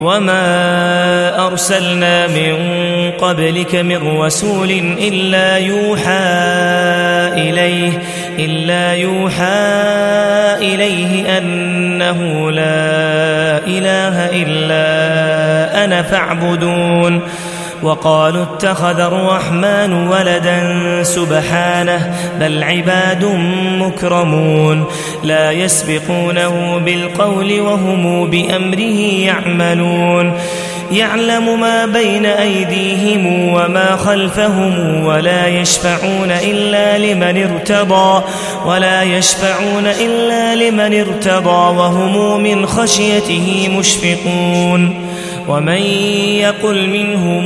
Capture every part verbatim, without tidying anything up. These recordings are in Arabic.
وما أرسلنا من قبلك من رسول إلا يوحى إليه إلا يوحى إليه أنه لا إله إلا أنا فاعبدون وقالوا اتخذ الرحمن ولدا سبحانه بل عباد مكرمون لا يسبقونه بالقول وهم بأمره يعملون يعلم ما بين أيديهم وما خلفهم ولا يشفعون إلا لمن ارتضى ولا يشفعون إلا لمن ارتضى وهم من خشيته مشفقون ومن يقل منهم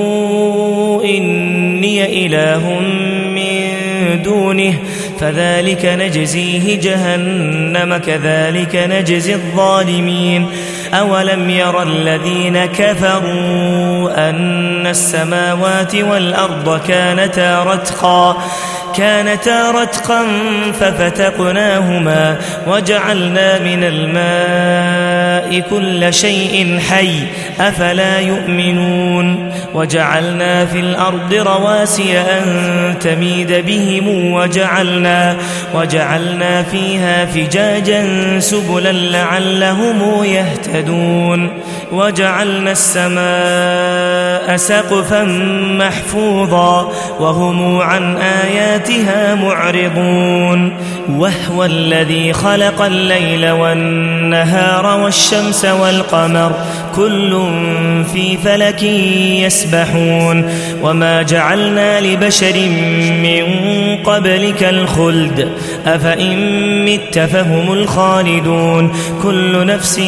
إني إله من دونه فذلك نجزيه جهنم كذلك نجزي الظالمين أولم ير الذين كفروا أن السماوات والأرض كانتا رتقا كانتا رتقا ففتقناهما وجعلنا من الماء كل شيء حي أفلا يؤمنون وجعلنا في الأرض رواسي أن تميد بهم وجعلنا, وجعلنا فيها فجاجا سبلا لعلهم يهتدون وجعلنا السماء سقفا محفوظا وهم عن آياتها معرضون وهو الذي خلق الليل والنهار والشمس والقمر كل في فلك يسبحون وما جعلنا لبشر من قبلك الخلد أفإن مت فهم الخالدون كل نفس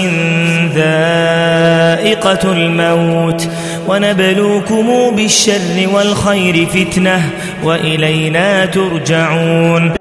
ذائقة الموت ونبلوكم بالشر والخير فتنة وإلينا ترجعون